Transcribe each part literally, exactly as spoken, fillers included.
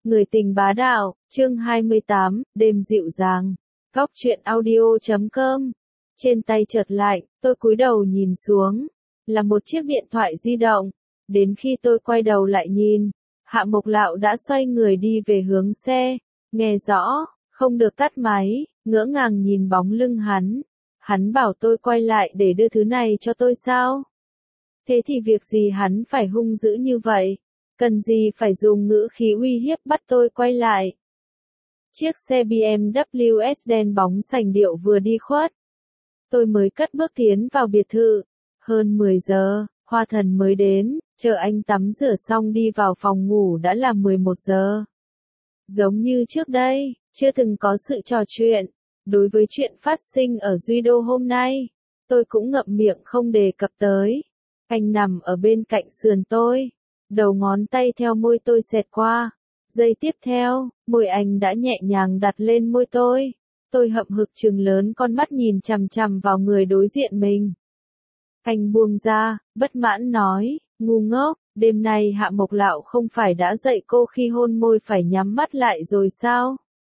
Người tình bá đạo, chương hai mươi tám, đêm dịu dàng. Góc truyện audio chấm com. Trên tay chợt lạnh, tôi cúi đầu nhìn xuống, là một chiếc điện thoại di động. Đến khi tôi quay đầu lại nhìn, Hạ Mộc Lạo đã xoay người đi về hướng xe. Nghe rõ, không được tắt máy, ngỡ ngàng nhìn bóng lưng hắn. Hắn bảo tôi quay lại để đưa thứ này cho tôi sao? Thế thì việc gì hắn phải hung dữ như vậy? Cần gì phải dùng ngữ khí uy hiếp bắt tôi quay lại? Chiếc xe bê em vê ét đen bóng sành điệu vừa đi khuất. Tôi mới cất bước tiến vào biệt thự. Hơn mười giờ, Hoa Thần mới đến, chờ anh tắm rửa xong đi vào phòng ngủ đã là mười một giờ. Giống như trước đây, chưa từng có sự trò chuyện. Đối với chuyện phát sinh ở Duy Đô hôm nay, tôi cũng ngậm miệng không đề cập tới. Anh nằm ở bên cạnh sườn tôi, đầu ngón tay theo môi tôi xẹt qua. Giây tiếp theo, môi anh đã nhẹ nhàng đặt lên môi tôi. Tôi hậm hực trừng lớn con mắt nhìn chằm chằm vào người đối diện mình. Anh buông ra, bất mãn nói, ngu ngốc, đêm nay Hạ Mộc Lạo không phải đã dạy cô khi hôn môi phải nhắm mắt lại rồi sao?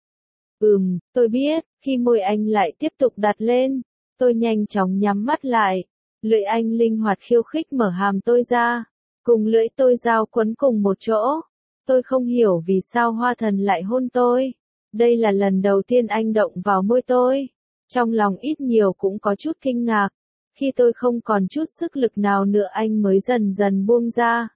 Ừm, tôi biết, khi môi anh lại tiếp tục đặt lên, tôi nhanh chóng nhắm mắt lại. Lưỡi anh linh hoạt khiêu khích mở hàm tôi ra, cùng lưỡi tôi giao quấn cùng một chỗ. Tôi không hiểu vì sao Hoa Thần lại hôn tôi. Đây là lần đầu tiên anh động vào môi tôi. Trong lòng ít nhiều cũng có chút kinh ngạc. Khi tôi không còn chút sức lực nào nữa anh mới dần dần buông ra.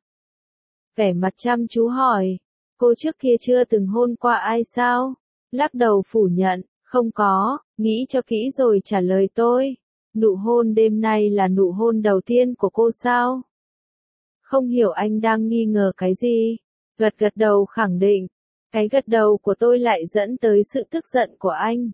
Vẻ mặt chăm chú hỏi, cô trước kia chưa từng hôn qua ai sao? Lắc đầu phủ nhận, không có, nghĩ cho kỹ rồi trả lời tôi. Nụ hôn đêm nay là nụ hôn đầu tiên của cô sao? Không hiểu anh đang nghi ngờ cái gì. Gật gật đầu khẳng định. Cái gật đầu của tôi lại dẫn tới sự tức giận của anh.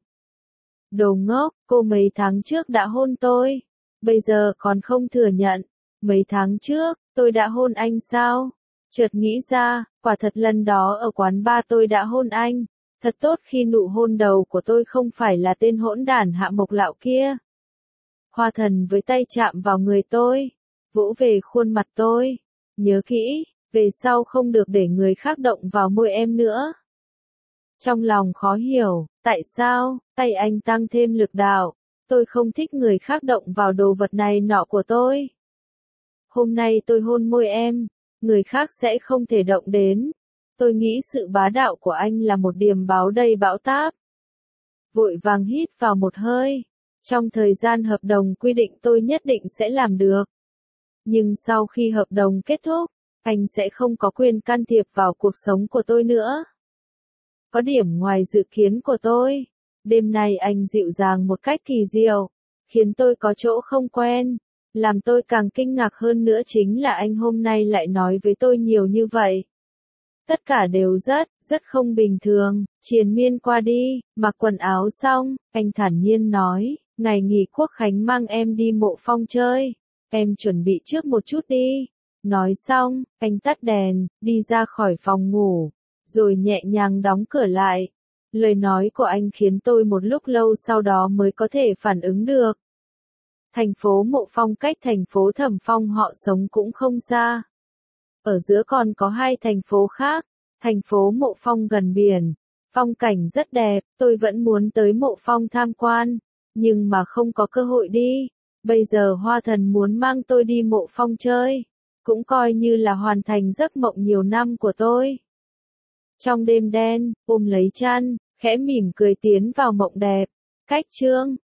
Đồ ngốc, cô mấy tháng trước đã hôn tôi. Bây giờ còn không thừa nhận. Mấy tháng trước, tôi đã hôn anh sao? Chợt nghĩ ra, quả thật lần đó ở quán bar tôi đã hôn anh. Thật tốt khi nụ hôn đầu của tôi không phải là tên hỗn đản Hạ Mộc Lạo kia. Hoa Thần với tay chạm vào người tôi, vỗ về khuôn mặt tôi. Nhớ kỹ, về sau không được để người khác động vào môi em nữa. Trong lòng khó hiểu, tại sao, tay anh tăng thêm lực đạo. Tôi không thích người khác động vào đồ vật này nọ của tôi. Hôm nay tôi hôn môi em, người khác sẽ không thể động đến. Tôi nghĩ sự bá đạo của anh là một điềm báo đầy bão táp. Vội vàng hít vào một hơi. Trong thời gian hợp đồng quy định tôi nhất định sẽ làm được. Nhưng sau khi hợp đồng kết thúc, anh sẽ không có quyền can thiệp vào cuộc sống của tôi nữa. Có điểm ngoài dự kiến của tôi. Đêm nay anh dịu dàng một cách kỳ diệu, khiến tôi có chỗ không quen. Làm tôi càng kinh ngạc hơn nữa chính là anh hôm nay lại nói với tôi nhiều như vậy. Tất cả đều rất, rất không bình thường. Triền miên qua đi, mặc quần áo xong, anh thản nhiên nói, ngày nghỉ Quốc Khánh mang em đi Mộ Phong chơi. Em chuẩn bị trước một chút đi. Nói xong, anh tắt đèn, đi ra khỏi phòng ngủ, rồi nhẹ nhàng đóng cửa lại. Lời nói của anh khiến tôi một lúc lâu sau đó mới có thể phản ứng được. Thành phố Mộ Phong cách thành phố Thẩm Phong họ sống cũng không xa. Ở giữa còn có hai thành phố khác. Thành phố Mộ Phong gần biển, phong cảnh rất đẹp, tôi vẫn muốn tới Mộ Phong tham quan, nhưng mà không có cơ hội đi. Bây giờ Hoa Thần muốn mang tôi đi Mộ Phong chơi, cũng coi như là hoàn thành giấc mộng nhiều năm của tôi. Trong đêm đen, ôm lấy chăn, khẽ mỉm cười tiến vào mộng đẹp. Cách chương